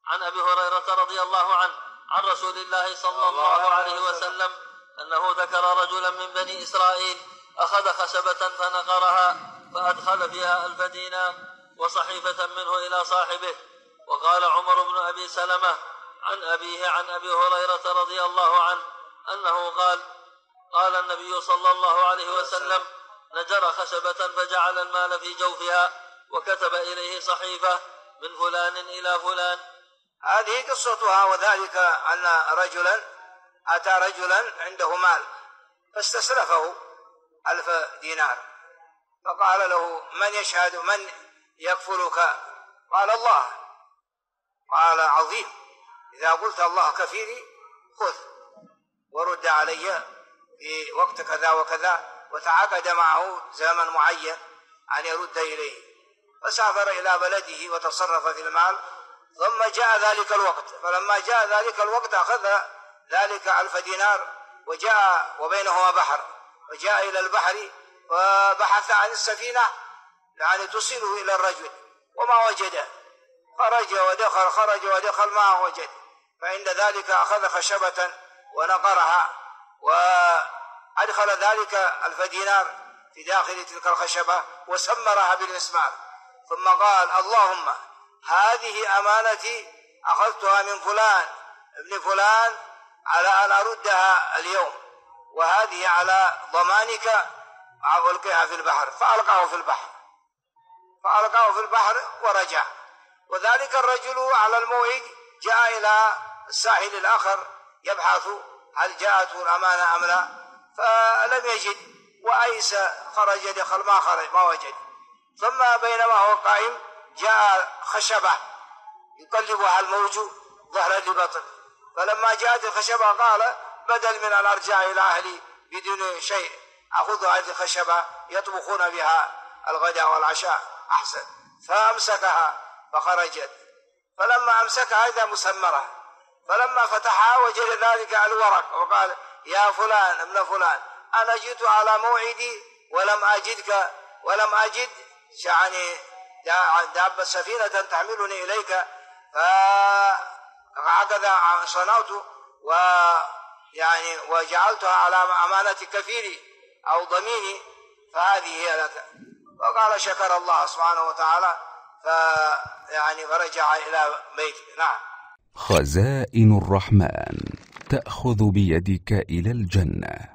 عن أبي هريرة رضي الله عنه عن رسول الله صلى الله عليه وسلم أنه ذكر رجلا من بني إسرائيل أخذ خشبة فنقرها فأدخل فيها 1000 دينار وصحيفة منه إلى صاحبه. وقال عمر بن أبي سلمة عن أبيه عن أبي هريرة رضي الله عنه أنه قال النبي صلى الله عليه وسلم: نجر خشبة فجعل المال في جوفها وكتب إليه صحيفة من فلان إلى فلان. هذه قصتها. وذلك أن رجلا أتى رجلا عنده مال فاستسلفه 1000 دينار، فقال له: من يشهد؟ من يكفلك؟ قال: الله. قال: عظيم، إذا قلت الله كفيلي خذ ورد علي في وقت كذا وكذا، وتعاقد معه زمن معين أن يرد إليه. فسافر إلى بلده وتصرف في المال، ثم جاء ذلك الوقت. فلما جاء ذلك الوقت أخذ ذلك 1000 دينار وجاء وبينهما بحر، وجاء إلى البحر وبحث عن السفينة يعني تصله إلى الرجل وما وجده، خرج ودخل خرج ودخل ما وجد. فعند ذلك أخذ خشبة ونقرها وأدخل ذلك 1000 دينار في داخل تلك الخشبة وسمرها بالمسمار، ثم قال: اللهم هذه أمانتي أخذتها من فلان ابن فلان على أن أردها اليوم، وهذه على ضمانك ألقيها في البحر. فألقاه في البحر ورجع. وذلك الرجل على الموعد جاء إلى الساحل الآخر يبحث هل جاءته الأمانة أم لا، فلم يجد، وأيس خرج دخل ما وجد. ثم بينما هو قائم جاء خشبة يقلبها الموج ظهرا لبطن، فلما جاءت الخشبة قال: بدل من أن أرجع إلى أهلي بدون شيء أخذ هذه الخشبة يطبخون بها الغداء والعشاء أحسن. فأمسكها فخرجت، فلما أمسكها إذا مسمرة، فلما فتحها وجد ذلك الورق وقال: يا فلان ابن فلان، أنا جئت على موعدي ولم أجد يعني دابة سفينة تحملني إليك، فهكذا صنعت وجعلتها على أمانة كفيلي أو ضميني، فهذه هي لك. وقال: شكر الله سبحانه وتعالى، فرجع إلى بيته. نعم. خزائن الرحمن تأخذ بيدك إلى الجنة.